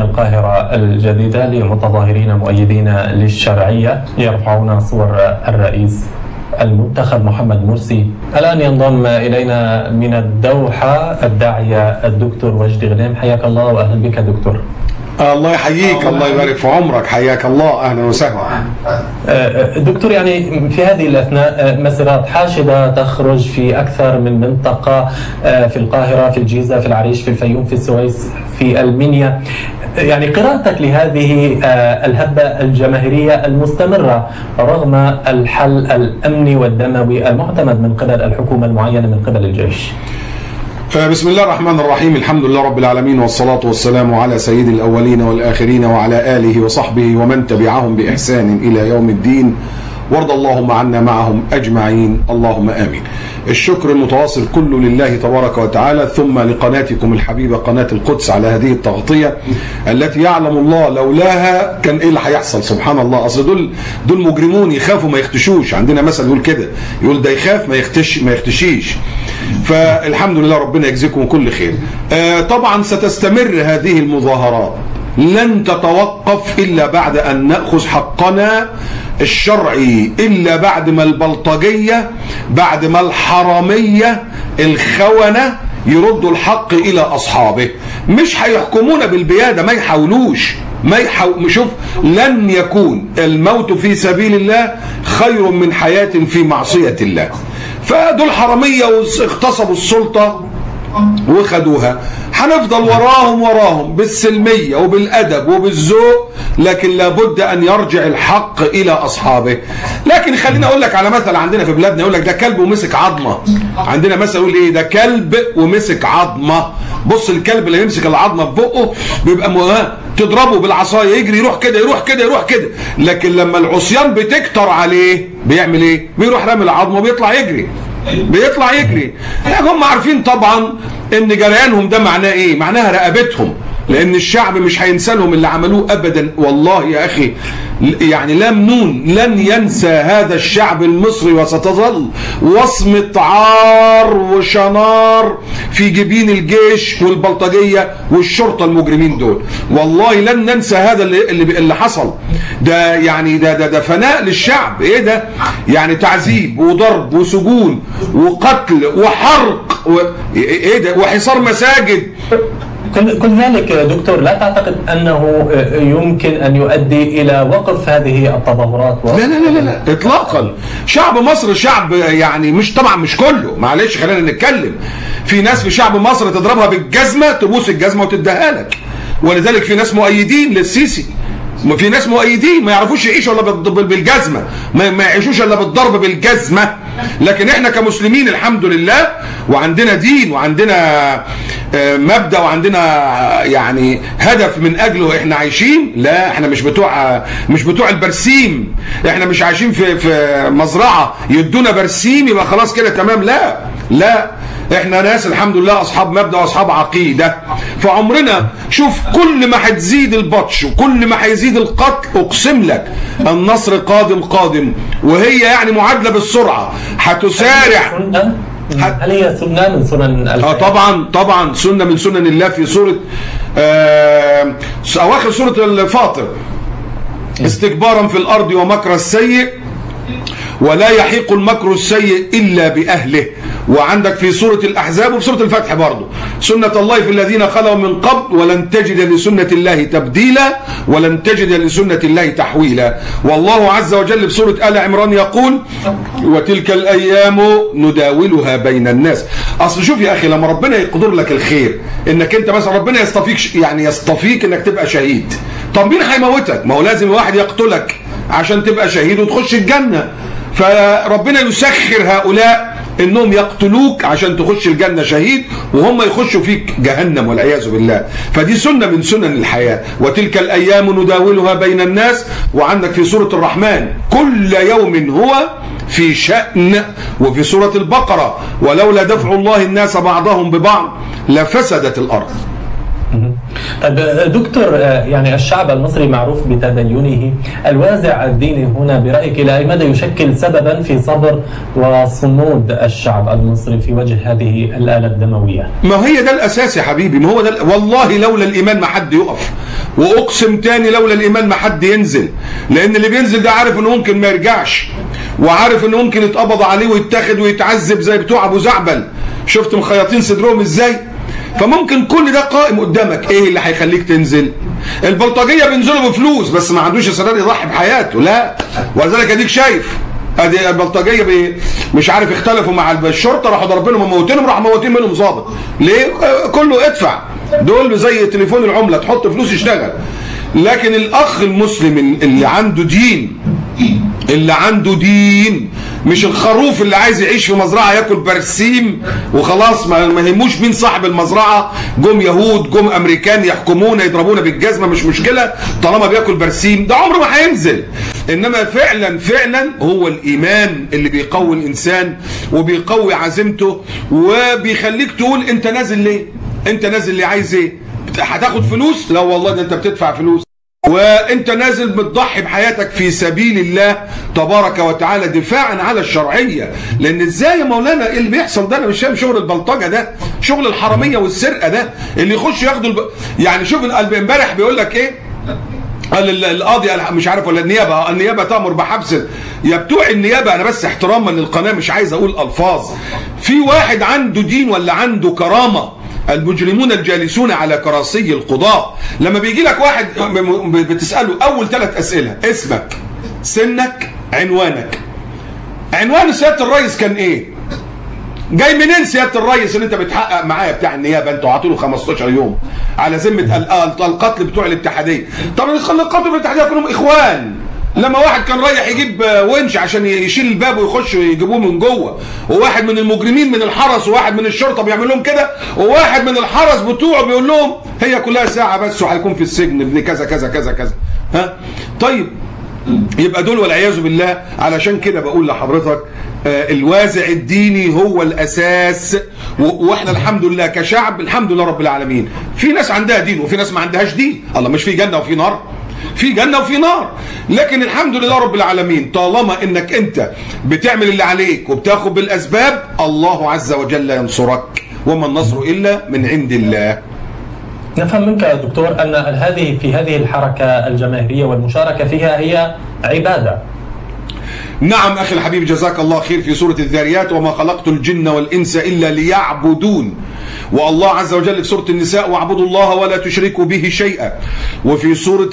القاهرة الجديدة لمتظاهرين مؤيدين للشرعية يرفعون صور الرئيس المنتخب محمد مرسي. الآن ينضم إلينا من الدوحة الداعية الدكتور وجدي غنيم. حياك الله وأهلا بك دكتور. الله يحييك، الله يبارك في عمرك، حياك الله، اهلا وسهلا. دكتور، يعني في هذه الاثناء مسيرات حاشده تخرج في اكثر من منطقه في القاهره، في الجيزه، في العريش، في الفيوم، في السويس، في المنيا. يعني قراءتك لهذه الهبه الجماهيريه المستمره رغم الحل الامني والدموي المعتمد من قبل الحكومه المعينه من قبل الجيش. بسم الله الرحمن الرحيم، الحمد لله رب العالمين، والصلاة والسلام على سيد الأولين والآخرين وعلى آله وصحبه ومن تبعهم بإحسان إلى يوم الدين، وارض اللهم عنا معهم أجمعين، اللهم آمين. الشكر المتواصل كله لله تبارك وتعالى، ثم لقناتكم الحبيبة قناة القدس على هذه التغطية التي يعلم الله لولاها كان إيه اللي هيحصل. سبحان الله، أصل دول مجرمون يخافوا ما يختشوش. عندنا مثل يقول كده، يقول ده يخاف ما يختشيش. فالحمد لله، ربنا يجزيكم كل خير. طبعا ستستمر هذه المظاهرات، لن تتوقف إلا بعد أن نأخذ حقنا الشرعي، إلا بعد ما البلطجية، بعد ما الحرامية الخونة يردوا الحق إلى أصحابه. مش هيحكمونا بالبيادة، ما يحاولوش، شوف، لن يكون الموت في سبيل الله خير من حياة في معصية الله. فدول حرامية واغتصبوا السلطة وخدوها، هنفضل وراهم بالسلمية وبالأدب وبالذوق، لكن لابد أن يرجع الحق إلى أصحابه. لكن خليني أقول لك على مثل عندنا في بلادنا، يقول لك ده كلب ومسك عظمة. عندنا مثل يقول إيه؟ ده كلب ومسك عظمة. بص، الكلب اللي يمسك العظمة في بقه بيبقى تضربه بالعصاية يجري، يروح كده يروح كده يروح كده، لكن لما العصيان بتكتر عليه بيعمل إيه؟ بيروح رامي العظمة وبيطلع يجري. يعني هم عارفين طبعا ان جريانهم ده معناه ايه؟ معناها رقبتهم، لان الشعب مش هينسى لهم اللي عملوه ابدا. والله يا اخي، يعني لن ينسى هذا الشعب المصري، وستظل وصمة عار وشنار في جبين الجيش والبلطجية والشرطة المجرمين دول. والله لن ننسى هذا اللي حصل ده. يعني ده فناء للشعب. ايه ده؟ يعني تعذيب وضرب وسجون وقتل وحرق ايه ده، وحصار مساجد. كل ذلك دكتور، لا تعتقد أنه يمكن أن يؤدي إلى وقف هذه التظاهرات؟ لا إطلاقا. شعب مصر شعب، يعني مش طبعا مش كله، معلش خلينا نتكلم. في ناس في شعب مصر تضربها بالجزمة تبوس الجزمة وتديها لك، ولذلك في ناس مؤيدين للسيسي، في ناس مؤيدين ما يعرفوش يعيشوا الا بالجزمه، ما يعيشوش الا بالضرب بالجزمه. لكن احنا كمسلمين الحمد لله، وعندنا دين وعندنا مبدأ وعندنا يعني هدف من اجله احنا عايشين. لا، احنا مش بتوع البرسيم، احنا مش عايشين في مزرعه يدونا برسيم يبقى خلاص كده تمام. لا، احنا ناس الحمد لله اصحاب مبدأ واصحاب عقيده. فعمرنا، شوف، كل ما هتزيد البطش وكل ما هيزيد القتل، اقسم لك النصر قادم، وهي يعني معادله بالسرعه هتسارع. هل هي سنة من سنن الحياة؟ طبعا سنة من سنن الله. في سورة أواخر سورة الفاطر، استكبارا في الأرض ومكر السيء ولا يحيق المكر السيء إلا بأهله. وعندك في سورة الأحزاب وفي سورة الفتح برضو، سنة الله في الذين خلوا من قبل ولن تجد لسنة الله تبديلا ولن تجد لسنة الله تحويلا. والله عز وجل في سورة آل عمران يقول وتلك الأيام نداولها بين الناس. أصل شوف يا أخي، لما ربنا يقدر لك الخير إنك أنت مثلا ربنا يصطفيك إنك تبقى شهيد، طب مين هيموتك؟ ما هو لازم واحد يقتلك عشان تبقى شهيد وتخش الجنة. فربنا يسخر هؤلاء انهم يقتلوك عشان تخش الجنة شهيد، وهم يخشوا فيك جهنم والعياذ بالله. فدي سنة من سنن الحياة. وتلك الايام نداولها بين الناس. وعندك في سورة الرحمن كل يوم هو في شأن. وفي سورة البقرة ولولا دفع الله الناس بعضهم ببعض لفسدت الارض. طيب دكتور، يعني الشعب المصري معروف بتدينه. الوازع الديني هنا برأيك إلى أي مدى يشكل سببا في صبر وصمود الشعب المصري في وجه هذه الآلة الدموية؟ ما هي ده الأساس يا حبيبي، ما هو ده والله لولا الإيمان ما حد يقف. واقسم تاني لولا الايمان ما حد ينزل، لان اللي بينزل ده عارف انه ممكن ما يرجعش، وعارف انه ممكن يتقبض عليه ويتاخد ويتعذب زي بتوع ابو زعبل. شفت مخيطين صدرهم ازاي؟ فممكن كل ده قائم قدامك. ايه اللي هيخليك تنزل؟ البلطجيه بينزلوا بفلوس بس ما عندوش استعداد يضحي بحياته، لا. ولذلك اديك شايف ادي البلطجيه مش عارف اختلفوا مع الشرطه، راحوا ضاربينهم وموتينهم، راحوا موتين منهم ظابط. ليه؟ كله ادفع، دول زي تليفون العمله، تحط فلوس يشتغل. لكن الاخ المسلم اللي عنده دين، اللي عنده دين، مش الخروف اللي عايز يعيش في مزرعه ياكل برسيم وخلاص، ما يهموش مين صاحب المزرعه، جم يهود جم امريكان يحكمونا يضربونا بالجزمه مش مشكله طالما بياكل برسيم، ده عمره ما هينزل. انما فعلا فعلا هو الايمان اللي بيقوي الانسان وبيقوي عزيمته وبيخليك تقول انت نازل ليه؟ انت نازل ليه؟ عايز ايه؟ هتاخد فلوس؟ لا والله ده انت بتدفع فلوس، وانت نازل بتضحي بحياتك في سبيل الله تبارك وتعالى دفاعا على الشرعيه. لان ازاي يا مولانا ايه اللي بيحصل ده؟ انا مش فاهم. شغل البلطجه ده، شغل الحراميه والسرقه ده، اللي يخش ياخدوا يعني شوف امبارح بيقول لك ايه؟ قال القاضي مش عارف ولا النيابه تامر بحبس. يا بتوع النيابه، انا بس احتراما للقناه مش عايز اقول الفاظ، في واحد عنده دين ولا عنده كرامه؟ المجرمون الجالسون على كراسي القضاء. لما بيجي لك واحد بتساله اول 3 اسئله: اسمك، سنك، عنوانك. عنوان سياده الرئيس كان ايه؟ جاي منين سياده الرئيس اللي انت بتحقق معايا بتاع النيابه؟ انتوا عاطيله 15 يوم على ذمه القتل بتوع الاتحاديه. طب القتل بتوع الاتحاديه كلهم اخوان. لما واحد كان رايح يجيب ونش عشان يشيل الباب ويخش يجيبوه من جوه، وواحد من المجرمين من الحرس وواحد من الشرطه بيعمل لهم كده، وواحد من الحرس بتوعه بيقول لهم هي كلها ساعه بس وهيكون في السجن ابن كذا كذا كذا كذا. ها؟ طيب يبقى دول والعياذ بالله. علشان كده بقول لحضرتك الوازع الديني هو الاساس، واحنا الحمد لله كشعب الحمد لله رب العالمين. في ناس عندها دين وفي ناس ما عندهاش دين، الله مش في جنه وفي نار، في جنه وفي نار، لكن الحمد لله رب العالمين طالما انك انت بتعمل اللي عليك وبتاخد بالاسباب الله عز وجل ينصرك، وما النصر الا من عند الله. نفهم منك يا دكتور ان هذه الحركه الجماهيريه والمشاركه فيها هي عباده. نعم أخي الحبيب جزاك الله خير. في سورة الذاريات: وما خلقت الجن والإنس إلا ليعبدون. والله عز وجل في سورة النساء: واعبدوا الله ولا تشركوا به شيئا. وفي سورة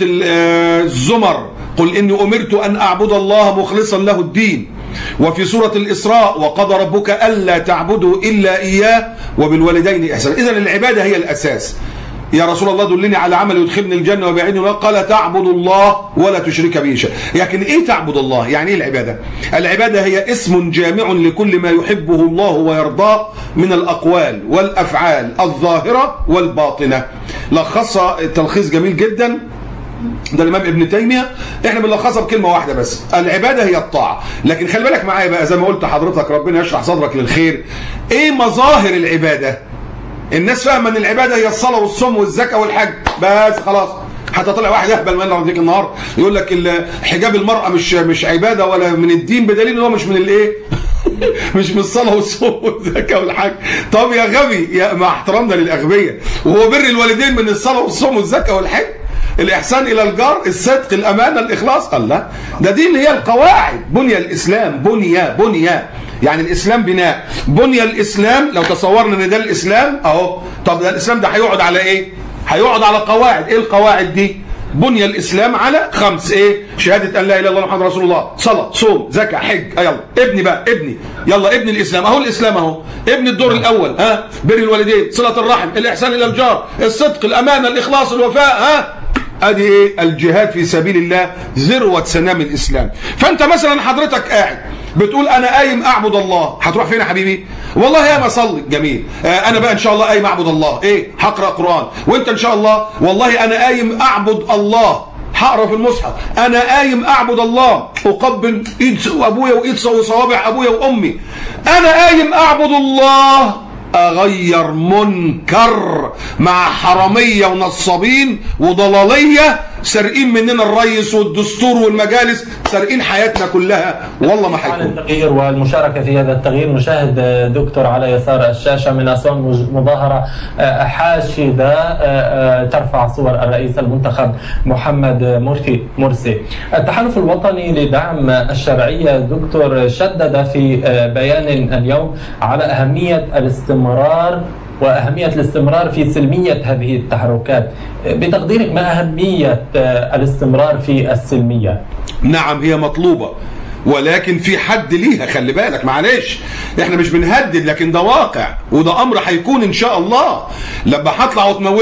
الزمر: قل إني أمرت أن أعبد الله مخلصا له الدين. وفي سورة الإسراء: وقضى ربك ألا تعبدوا إلا إياه وبالوالدين إحسانا. إذن العبادة هي الأساس. يا رسول الله دلني على عمل يدخلني الجنة ويبعدني النار، قال: تعبد الله ولا تشرك به شيئا. لكن ايه تعبد الله؟ يعني ايه العبادة؟ العبادة هي اسم جامع لكل ما يحبه الله ويرضاه من الأقوال والأفعال الظاهرة والباطنة. لخصها تلخيص جميل جدا ده الإمام ابن تيمية، احنا بنلخصها بكلمة واحدة بس: العبادة هي الطاعة. لكن خلي بالك معايا بقى، زي ما قلت حضرتك ربنا يشرح صدرك للخير، ايه مظاهر العبادة؟ الناس فاهمه ان العباده هي الصلاه والصوم والزكاه والحج بس خلاص. حتى طلع واحد اهبل من رضيك النهار يقول لك حجاب المراه مش عباده ولا من الدين، بدليل ان هو مش من الايه؟ مش من الصلاه والصوم والزكاه والحج. طب يا غبي، مع احترامنا للاغبياء، وهو بر الوالدين من الصلاه والصوم والزكاه والحج؟ الإحسان إلى الجار، الصدق، الأمانة، الإخلاص. قال لا، ده دي اللي هي القواعد. بني الإسلام، بني يعني الإسلام بناء. بني الإسلام، لو تصورنا إن ده الإسلام أهو. طب ده الإسلام ده هيقعد على إيه؟ هيقعد على قواعد. إيه القواعد دي؟ بني الإسلام على 5: إيه؟ شهادة أن لا إله إلا الله محمد رسول الله، صلاة، صوم، زكاة، حج. يلا ابني بقى، ابني يلا ابني الإسلام أهو. الإسلام أهو، ابني الدور الأول. ها؟ بر الوالدين، صلة الرحم، الإحسان إلى الجار، الصدق، الأمانة، الإخلاص، الوفاء. ها؟ ادي ايه؟ الجهاد في سبيل الله ذروة سنام الاسلام. فانت مثلا حضرتك قاعد بتقول انا قايم اعبد الله، هتروح فين يا حبيبي؟ والله قايم اصلي، جميل. انا بقى ان شاء الله قايم اعبد الله، ايه؟ هقرا قران. وانت ان شاء الله والله انا قايم اعبد الله، هقرا في المصحف. انا قايم اعبد الله، اقبل ايد ابويا وايد وصوابع ابويا وامي. انا قايم اعبد الله، اغير منكر مع حراميه ونصابين وضلاليه سارقين مننا الرئيس والدستور والمجالس، سارقين حياتنا كلها، والله ما هيكون. التغيير والمشاركة في هذا التغيير، نشاهد دكتور على يسار الشاشة من أسوان مظاهرة حاشدة ترفع صور الرئيس المنتخب محمد مرسي. التحالف الوطني لدعم الشرعية دكتور شدد في بيان اليوم على أهمية الاستمرار في سلمية هذه التحركات. بتقديرك ما أهمية الاستمرار في السلمية؟ نعم هي مطلوبة، ولكن في حد ليها، خلي بالك معلش، احنا مش بنهدد، لكن ده واقع وده امر هيكون ان شاء الله. لما هطلع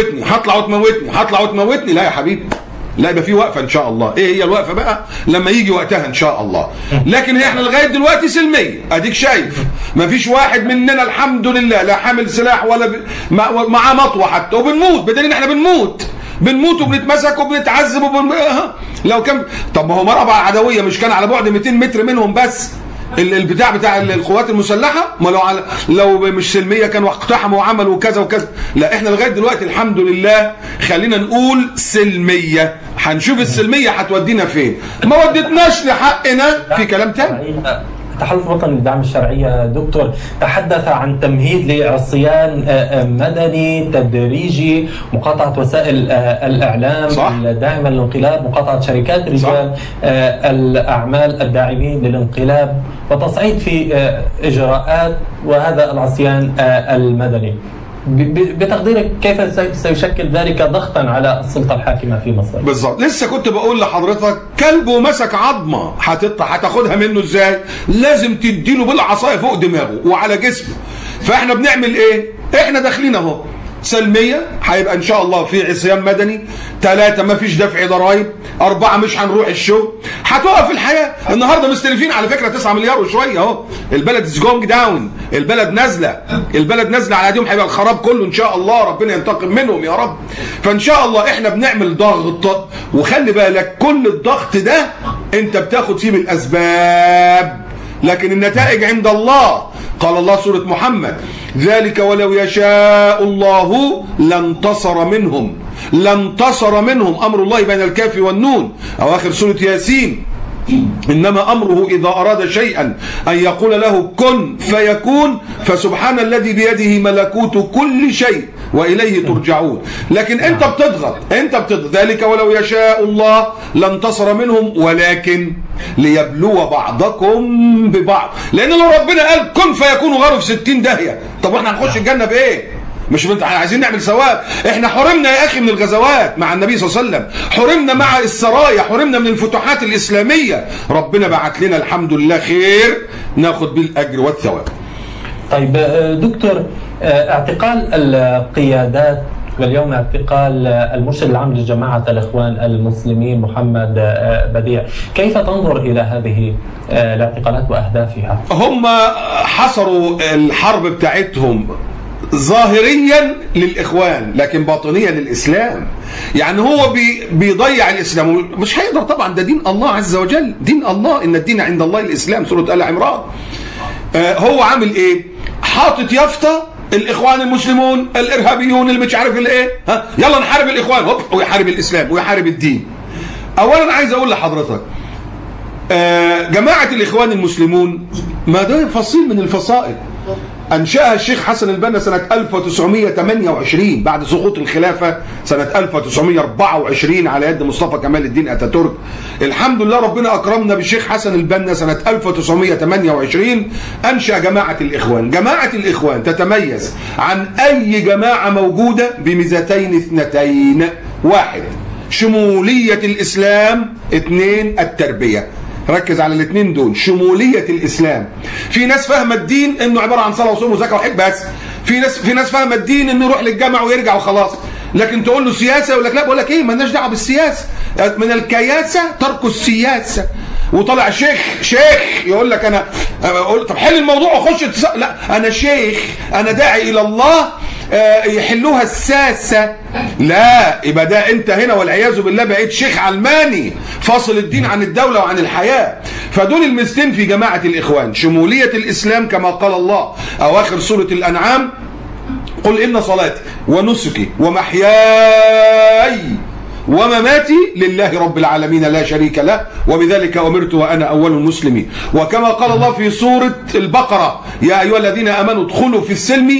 وتموتني لا يا حبيبي، لا يبقى في وقفه ان شاء الله. ايه هي الوقفه بقى؟ لما يجي وقتها ان شاء الله. لكن احنا لغايه دلوقتي سلميه، اديك شايف ما فيش واحد مننا الحمد لله لا حامل سلاح ولا معاه مطوه حتى، وبنموت، بدليل احنا بنموت وبنتمسك وبنتعذب لو كان طب ما هو مرقبه عدويه مش كان على بعد 200 متر منهم بس بتاع القوات المسلحه؟ ما لو مش سلميه كانوا اقتحموا وعملوا كذا وكذا. لا احنا لغايه دلوقتي الحمد لله خلينا نقول سلميه، هنشوف السلميه هتودينا فين. ما ودتناش لحقنا في كلام تاني. التحالف الوطني لدعم الشرعية دكتور تحدث عن تمهيد لعصيان مدني تدريجي، مقاطعة وسائل الإعلام الداعمة للانقلاب، مقاطعة شركات رجال الأعمال الداعمين للانقلاب، وتصعيد في إجراءات وهذا العصيان المدني. بتقديرك كيف سيشكل ذلك ضغطا على السلطة الحاكمة في مصر؟ بالظبط، لسه كنت بقول لحضرتك كلب ومسك عظمة هتاخدها منه ازاي؟ لازم تديله بالعصاية فوق دماغه وعلى جسمه. فاحنا بنعمل ايه؟ احنا داخلين اهو سلمية، هيبقى ان شاء الله في عصيان مدني، 3 ما فيش دفع ضرائب، 4 مش هنروح الشغل، هتقف الحياة. النهارده مستلفين على فكرة 9 مليار وشوية اهو، البلد از جوينج داون، البلد نازلة على ايديهم، هيبقى الخراب كله ان شاء الله، ربنا ينتقم منهم يا رب. فان شاء الله احنا بنعمل ضغط، وخلي بالك كل الضغط ده انت بتاخد فيه بالاسباب، لكن النتائج عند الله. قال الله سورة محمد: ذلك ولو يشاء الله لانتصر منهم أمر الله بين الكاف والنون، أو آخر سورة ياسين: إنما أمره إذا أراد شيئا أن يقول له كن فيكون، فسبحان الذي بيده ملكوت كل شيء وإليه ترجعون. لكن أنت بتضغط، ذلك ولو يشاء الله لانتصر منهم ولكن ليبلو بعضكم ببعض. لأن لو ربنا قال كن فيكون وغيره في 60 داهية، طب احنا هنخش الجنة بإيه؟ مش عايزين نعمل ثواب. احنا حرمنا يا اخي من الغزوات مع النبي صلى الله عليه وسلم، حرمنا مع السرايا، حرمنا من الفتوحات الإسلامية، ربنا بعت لنا الحمد لله خير ناخد بالأجر والثواب. طيب دكتور، اعتقال القيادات واليوم اعتقال المرشد العام لجماعة الإخوان المسلمين محمد بديع، كيف تنظر إلى هذه الاعتقالات وأهدافها؟ هم حصروا الحرب بتاعتهم ظاهريا للإخوان لكن باطنيا للإسلام. يعني هو بيضيع الإسلام، مش هيقدر طبعا، ده دين الله عز وجل، دين الله، إن الدين عند الله الإسلام، سورة آل عمران. هو عامل إيه؟ حاطط يافطة الإخوان المسلمون الإرهابيون اللي مش عارف الايه، يلا نحارب الإخوان، هوب، ويحارب الإسلام ويحارب الدين. أولا عايز أقول لحضرتك جماعة الإخوان المسلمون ما ده فصيل من الفصائل أنشأها الشيخ حسن البنا سنة 1928 بعد سقوط الخلافة سنة 1924 على يد مصطفى كمال الدين أتاتورك. الحمد لله ربنا أكرمنا بالشيخ حسن البنا سنة 1928 أنشأ جماعة الإخوان. جماعة الإخوان تتميز عن أي جماعة موجودة بميزتين اثنتين: 1 شمولية الإسلام، 2 التربية. ركز على الاثنين دول، شمولية الإسلام. في ناس فاهمة الدين انه عبارة عن صلاة وصوم وزكاة وحج بس. في ناس فاهمة الدين انه يروح للجامع ويرجع وخلاص. لكن تقول له سياسة يقول لك لا. بقول لك ايه، مالناش دعوة بالسياسة، من الكياسة ترك السياسة. وطلع شيخ يقول لك انا اقول طب حل الموضوع وخش لا انا شيخ، انا داعي الى الله، يحلوها الساسة. لا، يبقى ده انت هنا والعياذ بالله بقيت شيخ علماني فاصل الدين عن الدولة وعن الحياة. فدول المستين في جماعة الإخوان، شمولية الإسلام كما قال الله أواخر سورة الأنعام: قل إن صلاتي ونسكي ومحياي ومماتي لله رب العالمين لا شريك له، وبذلك أمرت وأنا أول المسلمين. وكما قال الله في سورة البقرة: يا أيها الذين آمنوا ادخلوا في السلم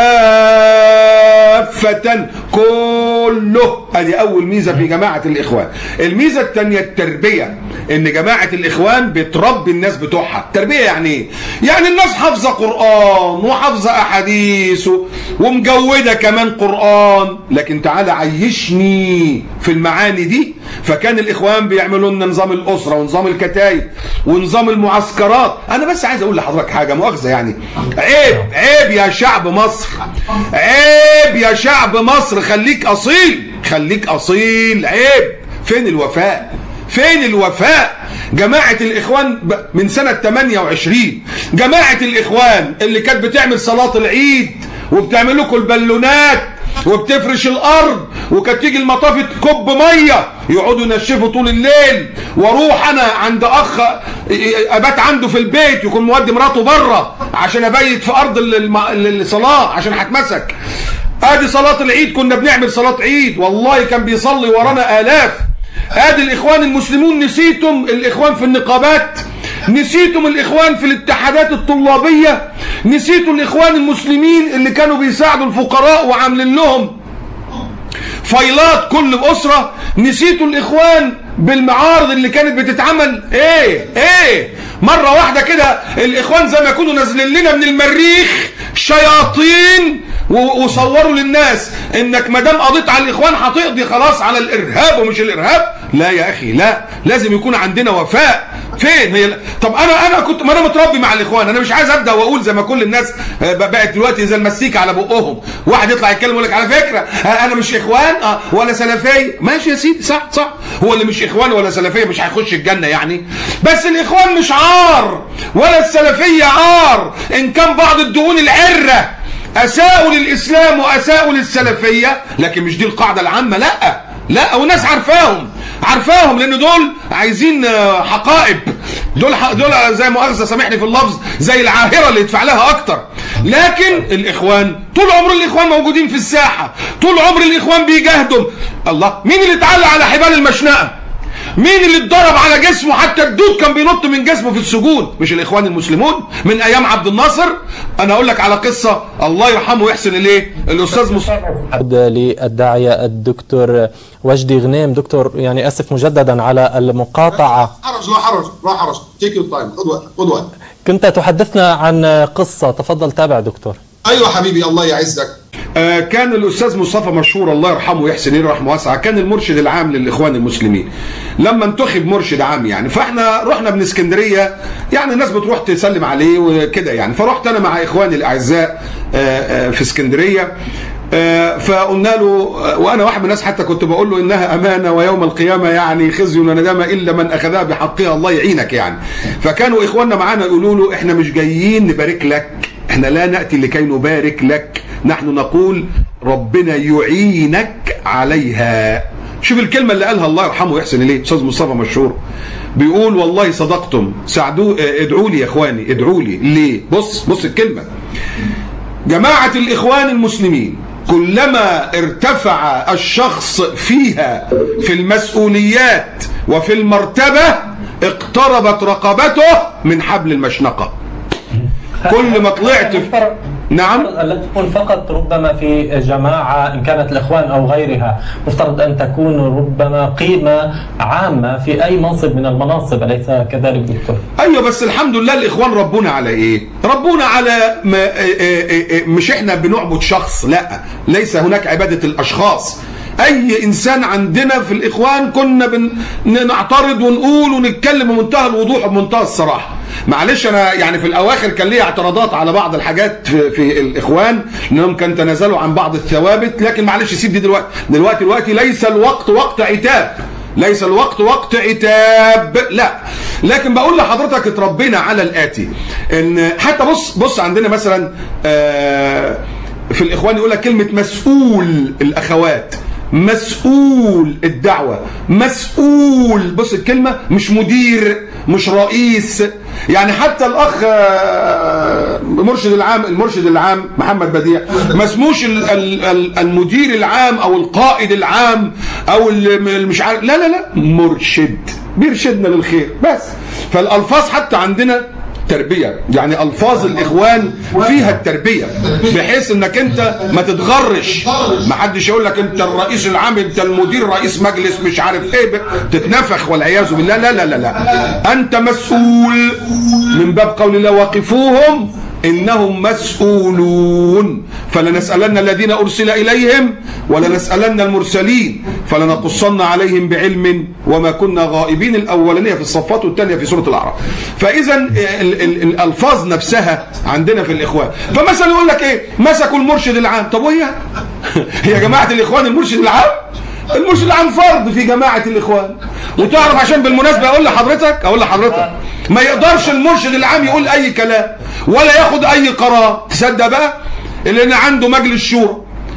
كافة كله. ادي أول ميزة في جماعة الإخوان. الميزة الثانية التربية، إن جماعة الإخوان بتربي الناس بتوعها. التربية يعني إيه؟ يعني الناس حافظة قرآن وحافظة أحاديث ومجودة كمان قرآن، لكن تعالى عيشني في المعاني دي. فكان الإخوان بيعملوا لنا نظام الأسرة ونظام الكتايب ونظام المعسكرات. أنا بس عايز أقول لحضرتك حاجة، مؤاخذة يعني، عيب يا شعب مصر، عيب يا شعب مصر، خليك أصيل، خليك أصيل، عيب. فين الوفاء؟ فين الوفاء؟ جماعة الإخوان من سنة 28، جماعة الإخوان اللي كانت بتعمل صلاة العيد وبتعمل لكم البالونات وبتفرش الأرض، وكانت تيجي المطافي تكب مية يقعدوا ينشفوا طول الليل، واروح أنا عند أخ أبات عنده في البيت يكون مودي مراته بره عشان أبيت في أرض الصلاة عشان هتمسك. ادي صلاة العيد، كنا بنعمل صلاة عيد والله كان بيصلي ورانا آلاف. ادي الإخوان المسلمون، نسيتم الإخوان في النقابات، نسيتم الإخوان في الاتحادات الطلابية، نسيتوا الإخوان المسلمين اللي كانوا بيساعدوا الفقراء وعاملين لهم فايلات كل أسرة، نسيتوا الإخوان بالمعارض اللي كانت بتتعمل. ايه مرة واحدة كده الإخوان زي ما يكونوا نازلين لنا من المريخ شياطين وصوروا للناس انك ما دام قضيت على الإخوان هتقضي خلاص على الإرهاب ومش الإرهاب. لا يا أخي، لا، لازم يكون عندنا وفاء. فين هي؟ طب انا كنت، ما انا متربي مع الإخوان، انا مش عايز ابدا واقول زي ما كل الناس بقت دلوقتي زي المسيكه على بقهم، واحد يطلع يتكلم يقول لك على فكره انا مش إخوان ولا سلفيه. ماشي يا سيدي، صح، هو اللي مش إخوان ولا سلفيه مش هيخش الجنه يعني، بس الإخوان مش عار ولا السلفيه عار. ان كان بعض الدهون العره اساءوا للإسلام واساءوا للسلفيه، لكن مش دي القاعده العامه. لا، وناس عارفاهم لان دول عايزين حقائب، دول زي مؤاخذه سامحني في اللفظ، زي العاهره اللي يدفع لها اكتر. لكن الاخوان طول عمر الإخوان موجودين في الساحه، طول عمر الإخوان بيجاهدوا. الله، مين اللي اتعلق على حبال المشنقه؟ مين اللي اتضرب على جسمه حتى الدود كان بينط من جسمه في السجون؟ مش الإخوان المسلمون من ايام عبد الناصر. انا اقول لك على قصه الله يرحمه ويحسن اليه الأستاذ مصطفى. للداعية الدكتور وجدي غنيم. دكتور يعني اسف مجددا على المقاطعه. لا حرج تيك يور تايم، خد وقت. كنت تحدثنا عن قصه، تفضل تابع دكتور. ايوه حبيبي الله يعزك. كان الأستاذ مصطفى مشهور الله يرحمه ويحسن إليه رحمه واسعة، كان المرشد العام للإخوان المسلمين. لما انتخب مرشد عام يعني، فاحنا رحنا من اسكندرية، يعني الناس بتروح تسلم عليه وكده يعني، فرحت أنا مع إخواني الأعزاء في اسكندرية. فقلنا له، وانا واحد من الناس حتى كنت بقول له انها امانه ويوم القيامه يعني خزي وندامه الا من اخذها بحقها، الله يعينك يعني. فكانوا اخواننا معانا يقولوا له احنا مش جايين نبارك لك، احنا لا ناتي لكي نبارك لك، نحن نقول ربنا يعينك عليها. شوف الكلمه اللي قالها الله يرحمه ويحسن اليه استاذ مصطفى مشهور، بيقول والله صدقتم، ساعدوا، ادعوا لي يا اخواني، ادعوا لي. ليه؟ بص الكلمه. جماعه الاخوان المسلمين كلما ارتفع الشخص فيها في المسؤوليات وفي المرتبة اقتربت رقبته من حبل المشنقة. كل ما طلعت نعم، لا تكون فقط ربما في جماعة إن كانت الإخوان أو غيرها، مفترض أن تكون ربما قيمة عامة في أي منصب من المناصب، أليس كذلك دكتور؟ أيوة، بس الحمد لله الإخوان ربونا على إيه؟ ربونا على مش إحنا بنعبد شخص، لا، ليس هناك عبادة الأشخاص. أي إنسان عندنا في الإخوان كنا نعترض ونقول ونتكلم بمنتهى الوضوح وبمنتهى الصراحة. معلش أنا يعني في الأواخر كان لي اعتراضات على بعض الحاجات في الإخوان، لأنهم كانوا تنازلوا عن بعض الثوابت، لكن معلش سيب دي دلوقتي ليس الوقت وقت عتاب، ليس الوقت وقت عتاب، لا. لكن بقول لحضرتك اتربينا على الآتي، إن حتى بص عندنا مثلا في الإخوان يقول لك كلمة مسؤول الأخوات، مسؤول الدعوة، مسؤول، بص الكلمة، مش مدير، مش رئيس، يعني حتى الاخ المرشد العام محمد بديع ما اسموش المدير العام او القائد العام او مش عارف، لا مرشد، بيرشدنا للخير بس. فالالفاظ حتى عندنا تربية، يعني ألفاظ الإخوان فيها التربية، بحيث إنك أنت ما تتغرش، ما حدش يقول لك أنت الرئيس العام، أنت المدير، رئيس مجلس، مش عارف إيه، تتنفخ والعياذ بالله. لا لا لا لا، أنت مسؤول من باب قول الله وقفوهم إنهم مسؤولون فلنسألن الذين أرسل إليهم ولنسألن المرسلين فلنقصن عليهم بعلم وما كنا غائبين. الأولانية في الصفات والثانية في سورة الأعراف. فإذا الألفاظ نفسها عندنا في الإخوان. فمثلا يقول لك إيه، مسكوا المرشد العام. طب وهي يا جماعة الإخوان المرشد العام؟ المرشد العام فرد في جماعة الإخوان. وتعرف عشان بالمناسبة أقول لحضرتك ما يقدرش المرشد العام يقول أي كلام ولا ياخد أي قرار. تصدق بقى؟ لأن عنده مجلس شورى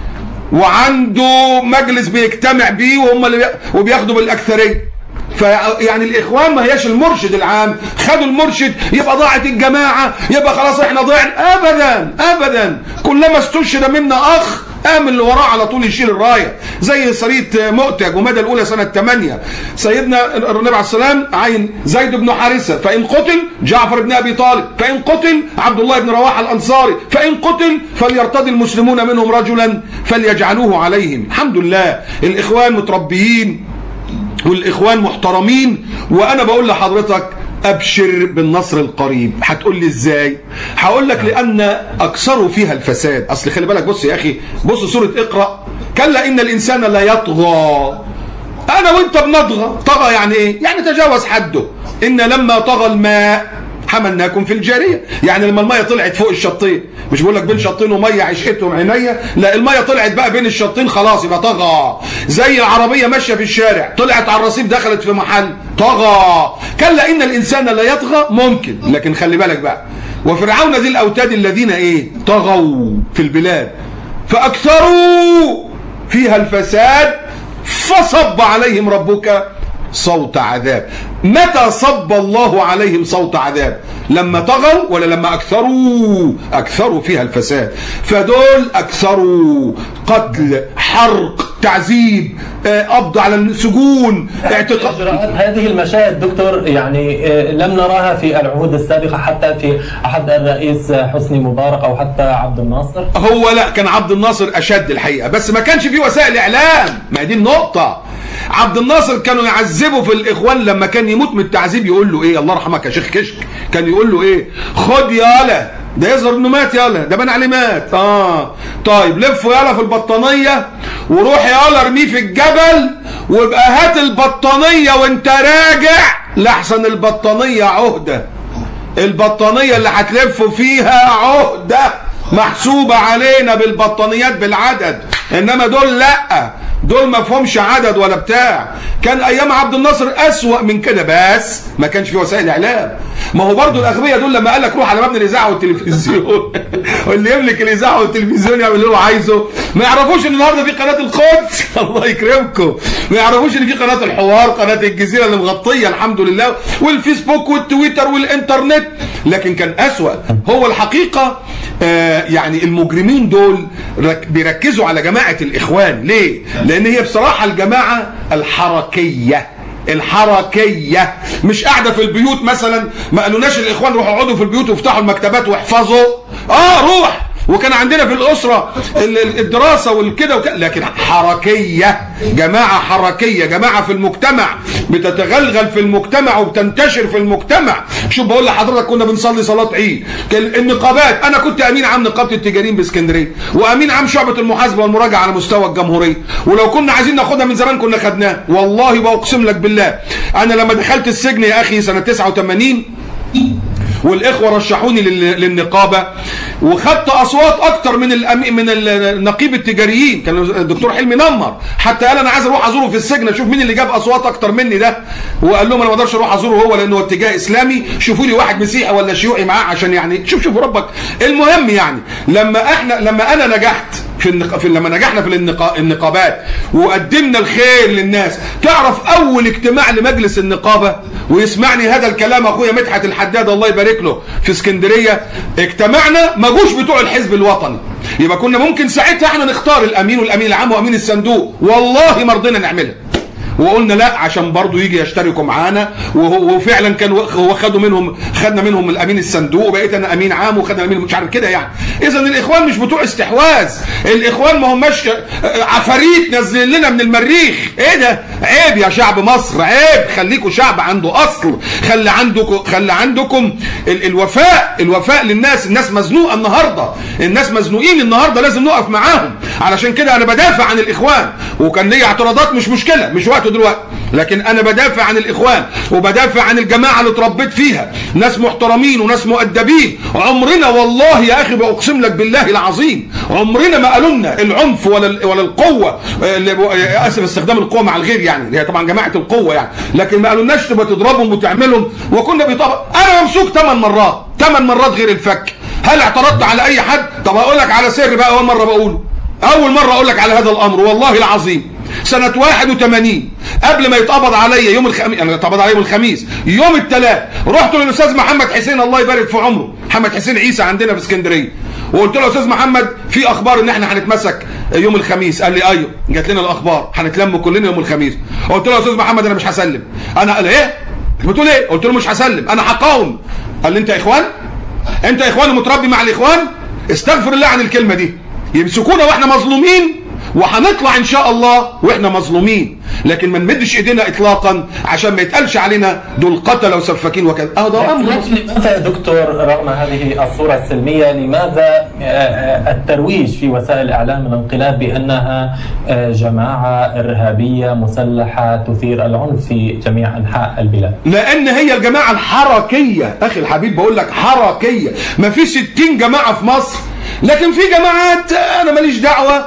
وعنده مجلس بيجتمع بيه وهم اللي وبياخدوا بالأكثرية. فيعني الإخوان ما هياش المرشد العام، خدوا المرشد يبقى ضاعت الجماعة، يبقى خلاص احنا ضيعنا. أبدا أبدا، كلما استشهد منا أخ قام اللي وراه على طول يشيل الرايه، زي سريه مؤتة جمادى الاولى سنه 8. سيدنا النبي عليه السلام عين زيد بن حارثه، فان قتل جعفر بن ابي طالب، فان قتل عبد الله بن رواحه الانصاري، فان قتل فليرتضي المسلمون منهم رجلا فليجعلوه عليهم. الحمد لله الاخوان متربيين والاخوان محترمين. وانا بقول لحضرتك ابشر بالنصر القريب. هتقول لي ازاي؟ هقول لك لان اكثروا فيها الفساد. اصل خلي بالك، بص يا اخي، بص سوره اقرا، كلا ان الانسان لا يطغى. انا وانت بنطغى. طغى يعني ايه؟ يعني تجاوز حده. ان لما طغى الماء حملناكم في الجاريه. يعني لما الميه طلعت فوق الشطين، مش بقول لك بين شطين وميه عشقتهم عينيا، لا الميه طلعت بقى بين الشطين خلاص يبقى طغى. زي العربيه ماشيه في الشارع طلعت على الرصيف دخلت في محل، طغى. كلا ان الانسان لا يطغى، ممكن، لكن خلي بالك بقى، وفرعون ذي الاوتاد الذين ايه؟ طغوا في البلاد فاكثروا فيها الفساد فصب عليهم ربك صوت عذاب. متى صب الله عليهم صوت عذاب؟ لما طغوا ولا لما أكثروا فيها الفساد؟ فدول أكثروا قتل، حرق، تعذيب، قبض على السجون، اعتقال. هذه المشاهد دكتور يعني لم نراها في العهود السابقة، حتى في عهد الرئيس حسني مبارك أو حتى عبد الناصر. هو لا، كان عبد الناصر أشد الحقيقة، بس ما كانش فيه وسائل إعلام. ما دي النقطة. عبد الناصر كانوا يعذبوا في الإخوان لما كان يموت من التعذيب يقول له ايه؟ الله يرحمك يا شيخ كشك، كان يقول له ايه؟ خد يالا، ده يظهر انه مات، يالا ده بان عليه مات. طيب لفه يالا في البطانيه وروح يالا ارميه في الجبل، وابقى هات البطانيه وانت راجع لحسن البطانيه عهده. البطانيه اللي هتلف فيها عهده محسوبه علينا بالبطانيات بالعدد، انما دول لا، دول ما فهمش عدد ولا بتاع. كان ايام عبد الناصر اسوأ من كده، بس ما كانش في وسائل اعلام. ما هو برضو الاغبياء دول لما قال لك روح على مبنى الاذاعه والتلفزيون واللي يملك الاذاعه والتلفزيون يعمل اللي هو عايزه، ما يعرفوش ان النهارده في قناه القدس الله يكرمكم، ما يعرفوش ان في قناه الحوار، قناه الجزيره اللي مغطيه الحمد لله، والفيسبوك والتويتر والانترنت. لكن كان اسوأ. هو الحقيقه يعني المجرمين دول بيركزوا على جماعه الاخوان. ليه؟ لان هي بصراحه الجماعه الحركيه مش قاعده في البيوت. مثلا ما قالوناش الاخوان روحوا اقعدوا في البيوت وافتحوا المكتبات واحفظوا، روح. وكان عندنا في الاسره الدراسه والكده لكن حركيه، جماعه حركيه، جماعه في المجتمع، بتتغلغل في المجتمع وبتنتشر في المجتمع. شوف بقول لحضرتك، كنا بنصلي صلاه عيد، النقابات، انا كنت امين عام نقابه التجارين باسكندريه، وامين عام شعبه المحاسبه والمراجعه على مستوى الجمهوريه، ولو كنا عايزين ناخدها من زمان كنا خدناها. والله بقسم لك بالله، انا لما دخلت السجن يا اخي سنه 89 والاخوه رشحوني للنقابه، وخدت اصوات اكتر من النقيب التجاريين. كان الدكتور حلمي نمر حتى قال انا عايز اروح ازوره في السجن اشوف مين اللي جاب اصوات اكتر مني ده، وقال لهم انا ما اقدرش اروح ازوره هو لانه اتجاه اسلامي، شوفوا لي واحد مسيحي ولا شيوعي معاه عشان يعني شوفوا ربك. المهم يعني لما انا نجحت لما نجحنا في النقابات وقدمنا الخير للناس. تعرف اول اجتماع لمجلس النقابه، ويسمعني هذا الكلام اخويا مدحت الحداد الله يبارك له في اسكندريه، اجتمعنا ما جوش بتوع الحزب الوطني، يبقى كنا ممكن ساعتها احنا نختار الامين والامين العام وامين الصندوق، والله ما رضينا نعملها، وقلنا لا عشان برضه يجي يشتركوا معانا، وفعلا كان هو خدنا منهم الامين الصندوق، وبقيت انا امين عام وخدنا الامين مش عارف كده يعني. اذا الاخوان مش بتوع استحواذ، الاخوان ما هماش عفاريت نازلين لنا من المريخ. ايه ده؟ عيب يا شعب مصر، عيب. خليكوا شعب عنده اصل، خلي عندكم الوفاء للناس. الناس مزنوقه النهارده، الناس مزنوقين النهارده، لازم نقف معاهم. علشان كده انا بدافع عن الاخوان، وكان لي اعتراضات مش مشكله، مش وقت دلوقتي، لكن انا بدافع عن الاخوان وبدافع عن الجماعه اللي اتربيت فيها، ناس محترمين وناس مؤدبين. عمرنا والله يا اخي بأقسم لك بالله العظيم عمرنا ما قالوا لنا العنف ولا القوه، اسف استخدام القوه مع الغير يعني، هي طبعا جماعه القوه يعني، لكن ما قالولناش تبقى تضربهم وتعملهم. وكنا بيطبق انا ممسوك 8 مرات غير الفك. هل اعترضت على اي حد؟ طب اقول لك على سر بقى، اول مره اقول لك على هذا الامر والله العظيم. سنة 81 قبل ما يتقبض عليا يوم الخميس، يعني اتقبض عليا يوم الخميس، يوم الثلاث رحت للاستاذ محمد حسين الله يبارك في عمره، محمد حسين عيسى عندنا في اسكندريه، وقلت له يا استاذ محمد في اخبار ان احنا هنتمسك يوم الخميس. قال لي ايوه، جات لنا الاخبار هنتلم كلنا يوم الخميس. قلت له يا استاذ محمد انا مش هسلم. قال ايه؟ بتقول ايه؟ قلت له مش هسلم، انا هقاوم. قال لي انت اخوان ومتربي مع الاخوان؟ استغفر الله عن الكلمه دي. يمسكونا واحنا مظلومين، وهنطلع ان شاء الله واحنا مظلومين، لكن ما نمدش ايدينا اطلاقا عشان ما يتقالش علينا دول قتله وسفاكين وكذا. ده امر. لماذا يا دكتور رغم هذه الصوره السلميه لماذا الترويج في وسائل الاعلام الانقلاب بانها جماعه ارهابيه مسلحه تثير العنف في جميع انحاء البلاد؟ لان هي الجماعه الحركيه اخي الحبيب، بقول لك حركيه. ما في 60 جماعه في مصر، لكن في جماعات انا ماليش دعوه،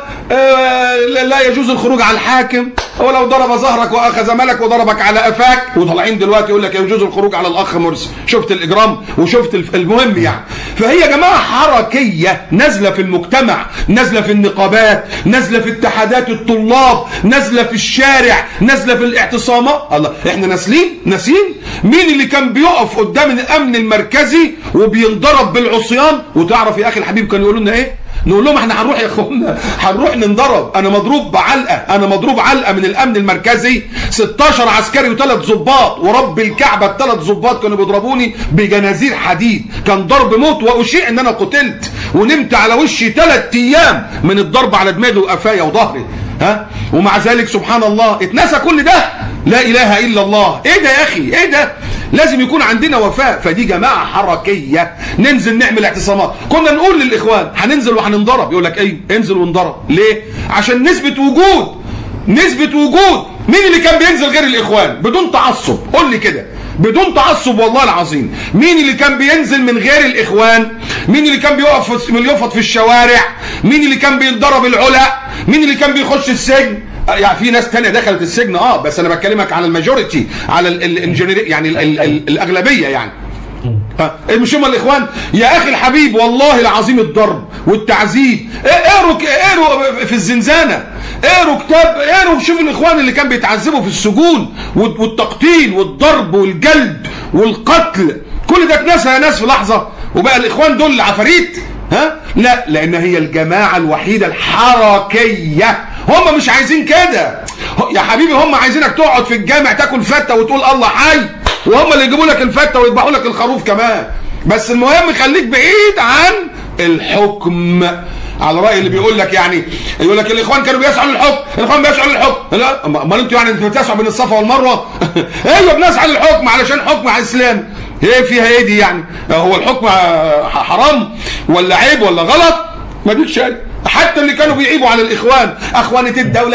لا يجوز الخروج على الحاكم، ولو ضرب ظهرك واخذ مالك وضربك على قفاك، وطالعين دلوقتي يقول لك يجوز الخروج على الاخ مرسي. شفت الاجرام وشفت المهم يعني. فهي جماعه حركيه نازله في المجتمع، نازله في النقابات، نازله في اتحادات الطلاب، نازله في الشارع، نازله في الاعتصامات. الله، احنا ناسين مين اللي كان بيقف قدام الامن المركزي وبينضرب بالعصيان؟ وتعرف يا اخي الحبيب كانوا يقولوا لنا ايه؟ نقول لهم احنا هنروح يا اخوانا، هنروح ننضرب. انا مضروب علقه من الامن المركزي، 16 عسكري و3 ضباط، ورب الكعبه ال3 ضباط كانوا بيضربوني بجنازير حديد، كان ضرب موت، واشيع ان انا قتلت، ونمت على وشي 3 ايام من الضرب على دماغي وقفايا وظهري. ومع ذلك سبحان الله اتنسى كل ده. لا اله الا الله. ايه ده يا اخي؟ ايه ده؟ لازم يكون عندنا وفاء. فدي جماعه حركيه ننزل نعمل اعتصامات. كنا نقول للاخوان هننزل وهننضرب، يقول لك ايه؟ انزل وانضرب. ليه؟ عشان نثبت وجود. مين اللي كان بينزل غير الاخوان بدون تعصب؟ قول لي كده بدون تعصب والله العظيم. مين اللي كان بينزل من غير الاخوان؟ مين اللي كان يقف في الشوارع؟ مين اللي كان بيتضرب العلا؟ مين اللي كان بيخش السجن؟ يعني في ناس تانية دخلت السجن بس انا بكلمك على الماجوريتي، على يعني الاغلبيه يعني. مش هم الاخوان يا اخي الحبيب؟ والله العظيم الضرب والتعذيب. اقروا في الزنزانه، اقروا كتاب، شوفوا الاخوان اللي كان بيتعذبوا في السجون، والتقتيل والضرب والجلد والقتل. كل ده اتنسى يا ناس في لحظه، وبقى الاخوان دول عفاريت؟ لا، لان هي الجماعه الوحيده الحركيه. هم مش عايزين كده يا حبيبي، هم عايزينك تقعد في الجامع تاكل فته وتقول الله حي، وهم اللي يجيبوا لك الفته ويذبحوا لك الخروف كمان. بس المهم خليك بعيد عن الحكم، على رأي اللي بيقول لك يعني، يقول لك الاخوان كانوا بيسعوا للحكم، لا امال انتوا يعني انتوا بتسعوا بين الصفا والمروه؟ ايوه بنسعى للحكم علشان حكم على الاسلام. ايه فيها ايه دي يعني؟ هو الحكم حرام ولا عيب ولا غلط؟ ما فيش شيء. حتى اللي كانوا بيعيبوا على الاخوان، اخوانة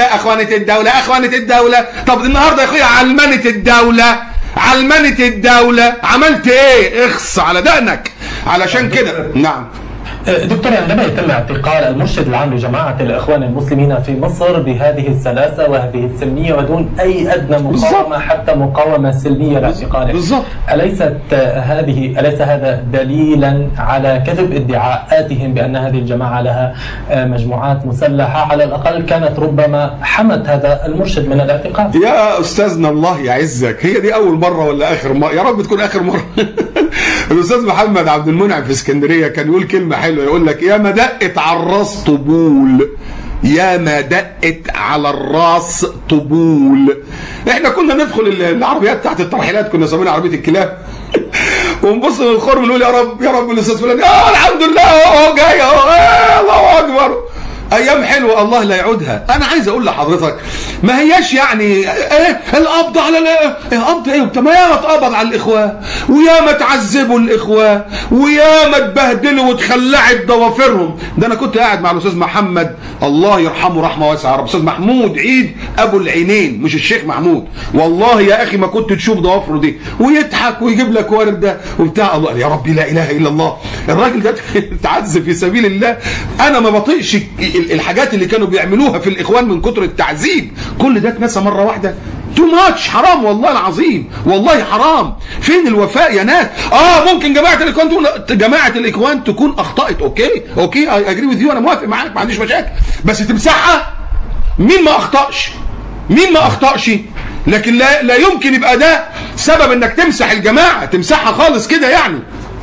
الدولة. طب النهارده يا اخويا علمنة الدولة عملت ايه؟ اخص على دقنك. علشان كده نعم. دكتور، عندما يتم اعتقال المرشد العام لجماعة الإخوان المسلمين في مصر بهذه السلاسة وهذه السلمية ودون أي أدنى مقاومة حتى مقاومة سلمية لاعتقاله، أليس هذا دليلا على كذب ادعاءاتهم بأن هذه الجماعة لها مجموعات مسلحة؟ على الأقل كانت ربما حمت هذا المرشد من الاعتقال. يا أستاذنا الله يعزك، هي دي أول مرة ولا آخر مرة؟ يا رب تكون آخر مرة. الأستاذ محمد عبد المنعم في اسكندرية كان يقول كلمة حلوة، يقول لك يا ما دقت على الراس طبول، يا ما دقت على الراس طبول. احنا كنا ندخل العربيات تحت الترحيلات، كنا سمينا عربية الكلاب، ونبص للخرم ونقول يا رب يا رب الاستاذ فلان الحمد لله اهو جاي اهو، الله اكبر. ايام حلوه الله لا يعودها. انا عايز اقول لحضرتك ما هياش يعني القبض على القبض ايه، ما ياما اتقبض على الاخوان وياما تعذبوا الاخوان وياما اتبهدلوا واتخلعت ضوافرهم. ده انا كنت قاعد مع الاستاذ محمد الله يرحمه رحمه واسعه يا رب، الاستاذ محمود عيد ابو العينين مش الشيخ محمود، والله يا اخي ما كنت تشوف ضوافره دي، ويضحك ويجيب لك ورده وبتاع. الله يا ربي لا اله الا الله، الراجل ده تعذب في سبيل الله. انا ما بطيقش الحاجات اللي كانوا بيعملوها في الاخوان من كتر التعذيب، كل ده اتنسى مره واحده. تو ماتش، حرام والله العظيم، والله حرام. فين الوفاء يا ناس؟ ممكن جماعه الاخوان تكون اخطات، اوكي اي اجري وذ يو، انا موافق معاك ما عنديش مشاكل، بس تمسحها. مين ما اخطاش؟ لكن لا يمكن يبقى ده سبب انك تمسح الجماعه، تمسحها خالص كده يعني.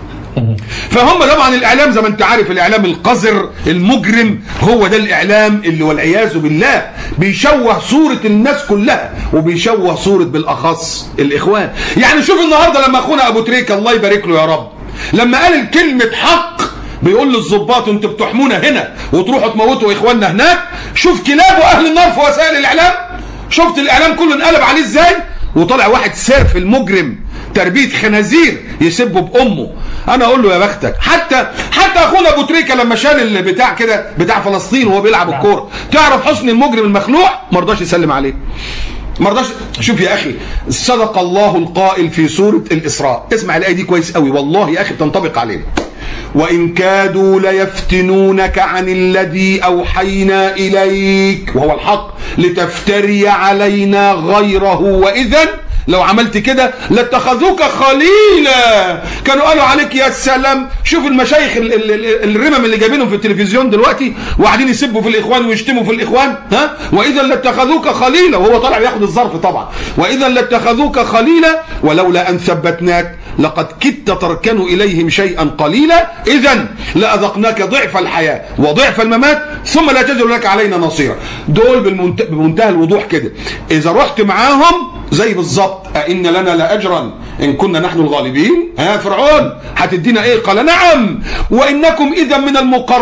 فهم طبعا الاعلام زي ما انت عارف، الاعلام القذر المجرم هو ده الاعلام اللي والعياذ بالله بيشوه صوره الناس كلها، وبيشوه صوره بالاخص الاخوان. يعني شوف النهارده لما اخونا ابو تريكه الله يبارك له يا رب، لما قال الكلمه حق بيقول للظباط انتوا بتحمونا هنا وتروحوا تموتوا اخواننا هناك. شوف كلاب واهل النار في وسائل الاعلام، شفت الاعلام كله انقلب عليه ازاي، وطلع واحد سافل المجرم تربيه خنازير يسبه بامه. انا اقول له يا بختك. حتى اخونا ابو تريكه لما شال البتاع كده بتاع فلسطين وهو بيلعب الكوره، تعرف حسن المجرم المخلوع ما رضاش يسلم عليه، ما رضاش. شوف يا اخي، صدق الله القائل في سوره الاسراء، اسمع الايه دي كويس قوي والله يا اخي بتنطبق علينا. وإن كادوا ليفتنونك عن الذي أوحينا إليك وهو الحق لتفتري علينا غيره وإذا لو عملت كده لاتخذوك خليلا. كانوا قالوا عليك يا سلام. شوف المشايخ الرمم اللي جايبينهم في التلفزيون دلوقتي وقاعدين يسبوا في الاخوان ويشتموا في الاخوان، واذا لاتخذوك خليلا، وهو طالع ياخد الظرف طبعا. واذا لاتخذوك خليلا ولولا ان ثبتناك لقد كدت تركن اليهم شيئا قليلا اذا لاذقناك ضعف الحياه وضعف الممات ثم لا تجد لك علينا نصيرا. دول بمنتهى الوضوح كده. اذا رحت معاهم زي بالظبط أئن لنا لأجرا إن كنا نحن الغالبين. فرعون هتدينا إيه؟ قال نعم وإنكم إذا من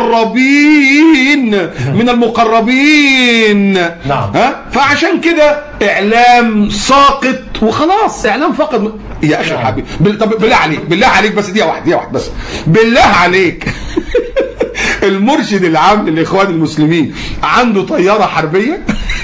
المقربين. نعم. فعشان كده إعلام ساقط وخلاص، إعلام فقط. يا أخي الحبيب طب بالله عليك بس دي واحدة بس بالله عليك. المرشد العام للإخوان المسلمين عنده طيارة حربية؟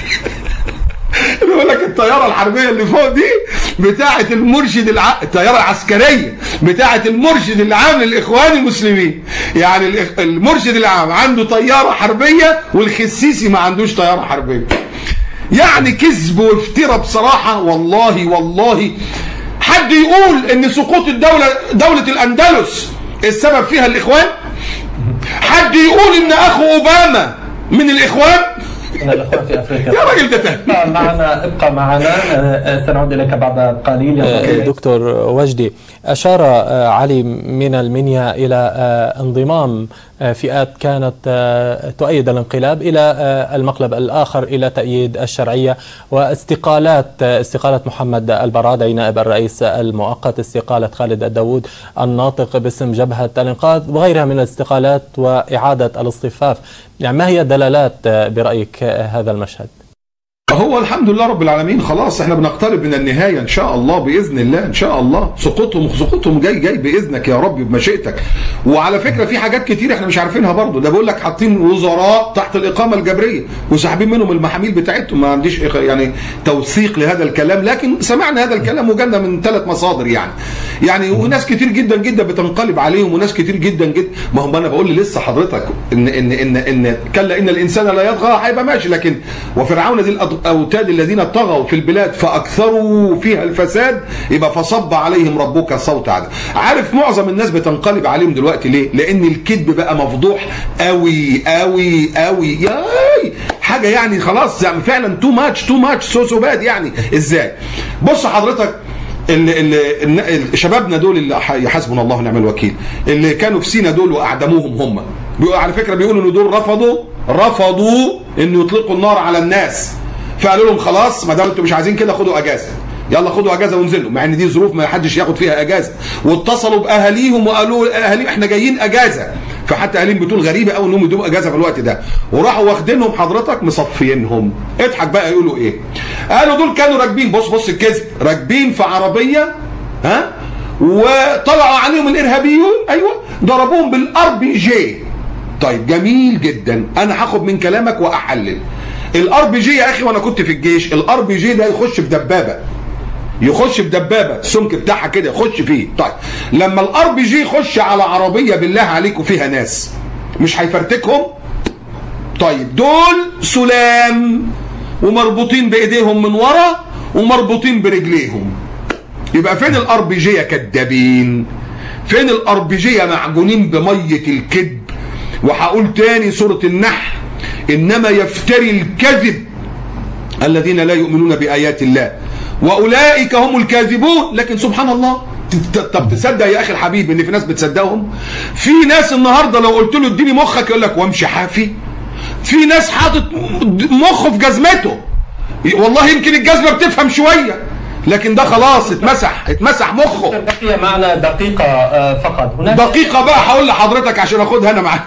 يقول لك الطياره الحربيه اللي فوق دي بتاعه المرشد الطياره العسكريه بتاعه المرشد العام للاخوان المسلمين. يعني المرشد العام عنده طياره حربيه والخسيسي ما عندوش طياره حربيه. يعني كذب وافتراء بصراحه. والله حد يقول ان سقوط دوله الاندلس السبب فيها الاخوان؟ حد يقول ان اخو اوباما من الاخوان؟ من الأخوان في أفريقيا. يا راجل ده ابقى معنا، سنعود إليك بعد قليل. دكتور وجدي، أشار علي من المنيا إلى انضمام فئات كانت تؤيد الانقلاب إلى المقلب الآخر إلى تأييد الشرعية، استقالة محمد البرادعي نائب الرئيس المؤقت، استقالة خالد الداوود الناطق باسم جبهة الإنقاذ وغيرها من الاستقالات وإعادة الاصطفاف. يعني ما هي الدلالات برأيك هذا المشهد؟ هو الحمد لله رب العالمين خلاص احنا بنقترب من النهايه ان شاء الله باذن الله. ان شاء الله سقوطهم جاي باذنك يا رب بمشيئتك. وعلى فكره في حاجات كتير احنا مش عارفينها برضه. ده بقول لك حاطين وزراء تحت الاقامه الجبريه وساحبين منهم المحاميل بتاعتهم. ما عنديش يعني توثيق لهذا الكلام، لكن سمعنا هذا الكلام وجالنا من 3 مصادر. يعني وناس كتير جدا جدا بتنقلب عليهم، وناس كتير جدا جدا. ما هم انا بقول لسه حضرتك ان كلا ان الانسان لا يطغى، هيبقى ماشي، لكن وفرعون ذي الاوتاد الذين طغوا في البلاد فاكثروا فيها الفساد، يبقى فصب عليهم ربك صوت عذاب. عارف معظم الناس بتنقلب عليهم دلوقتي ليه؟ لان الكذب بقى مفضوح قوي قوي قوي، ياي حاجه يعني خلاص يعني فعلا تو ماتش سو باد. يعني ازاي؟ بص حضرتك، شبابنا دول اللي حسبنا الله ونعم الوكيل اللي كانوا في سينا دول واعدموهم، هم على فكره بيقولوا ان دول رفضوا ان يطلقوا النار على الناس، فقالوا لهم خلاص ما دام انتم مش عايزين كده خدوا اجازه، يلا خدوا اجازه وانزلوا، مع ان دي ظروف ما حدش ياخد فيها اجازه. واتصلوا باهاليهم وقالوا اهاليهم احنا جايين اجازه، فحتى اهاليهم بتقول غريبه قوي انهم يدوم اجازه في الوقت ده، وراحوا واخدينهم حضرتك مصفيينهم. اضحك بقى، يقولوا ايه؟ قالوا دول كانوا راكبين، بص الكذب، راكبين في عربيه وطلعوا عليهم الارهابيون، ايوه ضربوهم بالRPG. طيب جميل جدا، انا هاخد من كلامك واحلل. الRPG يا اخي وانا كنت في الجيش، الRPG ده يخش في دبابه، السمك بتاعها كده يخش فيه. طيب لما الRPG يخش على عربيه بالله عليكم فيها ناس، مش هيفرتكهم؟ طيب دول سلام ومربوطين بايديهم من ورا ومربوطين برجليهم، يبقى فين الRPG يا كدابين؟ فين الRPG يا معجونين بميه الكذب؟ وهقول تاني سوره النحل، انما يفتري الكذب الذين لا يؤمنون بايات الله واولئك هم الكاذبون. لكن سبحان الله، طب تصدق يا اخي الحبيب ان في ناس بتصدقهم؟ في ناس النهارده لو قلت له اديني مخك يقول لك وامشي حافي. في ناس حاطط مخه في جزمته، والله يمكن الجزمه بتفهم شويه، لكن ده خلاص اتمسح مخه. بقي معنا دقيقة فقط. هناك دقيقة بقى هقول لحضرتك عشان اخدها انا معاك.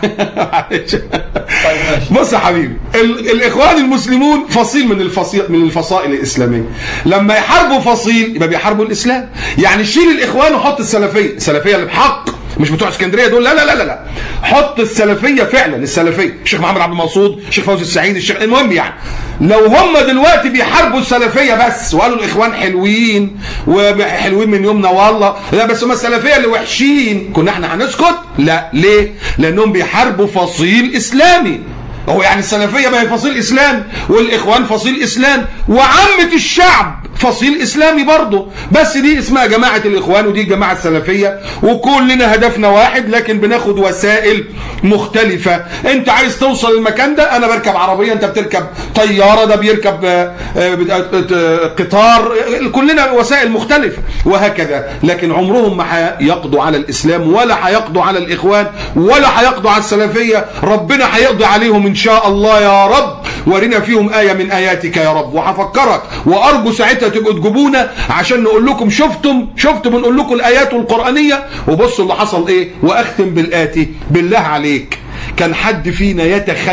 بص يا حبيبي، الاخوان المسلمون فصيل من الفصائل الاسلامية. لما يحاربوا فصيل يبقى بيحاربوا الاسلام. يعني شيل الاخوان وحط السلفية اللي بحق، مش بتوع اسكندريه دول، لا لا لا لا، حط السلفيه فعلا، السلفيه الشيخ محمد عبد المقصود، الشيخ فوزي السعيد، الشيخ، المهم يعني لو هم دلوقتي بيحاربوا السلفيه بس وقالوا الاخوان حلوين وحلوين من يومنا والله، لا بس هم السلفيه اللي وحشين، كنا احنا هنسكت؟ لا. ليه؟ لانهم بيحاربوا فصيل اسلامي. هو يعني السلفيه ما هي فصيل اسلام، والاخوان فصيل اسلام، وعامه الشعب فصيل اسلامي برضه، بس دي اسمها جماعه الاخوان ودي جماعه السلفيه، وكلنا هدفنا واحد لكن بناخد وسائل مختلفه. انت عايز توصل المكان ده، انا بركب عربيه، انت بتركب طياره، ده بيركب قطار، كلنا وسائل مختلفه وهكذا. لكن عمرهم ما هيقضوا على الاسلام ولا هيقضوا على الاخوان ولا هيقضوا على السلفيه. ربنا هيقضي عليهم ان شاء الله يا رب، ورنا فيهم آية من آياتك يا رب. وهفكرك وأرجو ساعتها تبقوا تجيبونا عشان نقول لكم شفتم نقول لكم الآيات القرآنية وبصوا اللي حصل إيه. وأختم بالآتي، بالله عليك كان حد فينا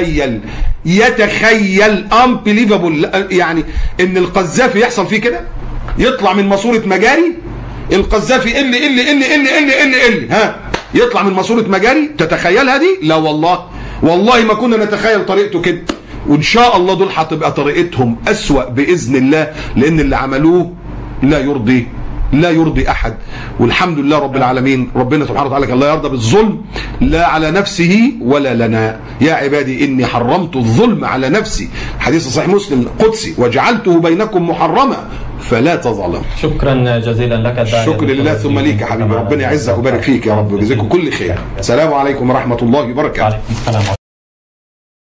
يتخيل unbelievable يعني إن القذافي يحصل فيه كده، يطلع من ماسورة مجاري القذافي اللي ها يطلع من ماسورة مجاري؟ تتخيلها دي؟ لا والله ما كنا نتخيل طريقته كده. وان شاء الله دول هتبقى طريقتهم اسوأ باذن الله، لان اللي عملوه لا يرضي احد. والحمد لله رب العالمين، ربنا سبحانه وتعالى لا يرضى بالظلم لا على نفسه ولا لنا. يا عبادي اني حرمت الظلم على نفسي، حديث صحيح مسلم قدسي، وجعلته بينكم محرما فلا تظلم. شكرا جزيلا لك. شكر لله ثم ليك يا حبيبي، ربنا يعزك ويبارك فيك يا رب ويجزيكم كل خير. السلام عليكم ورحمه الله وبركاته.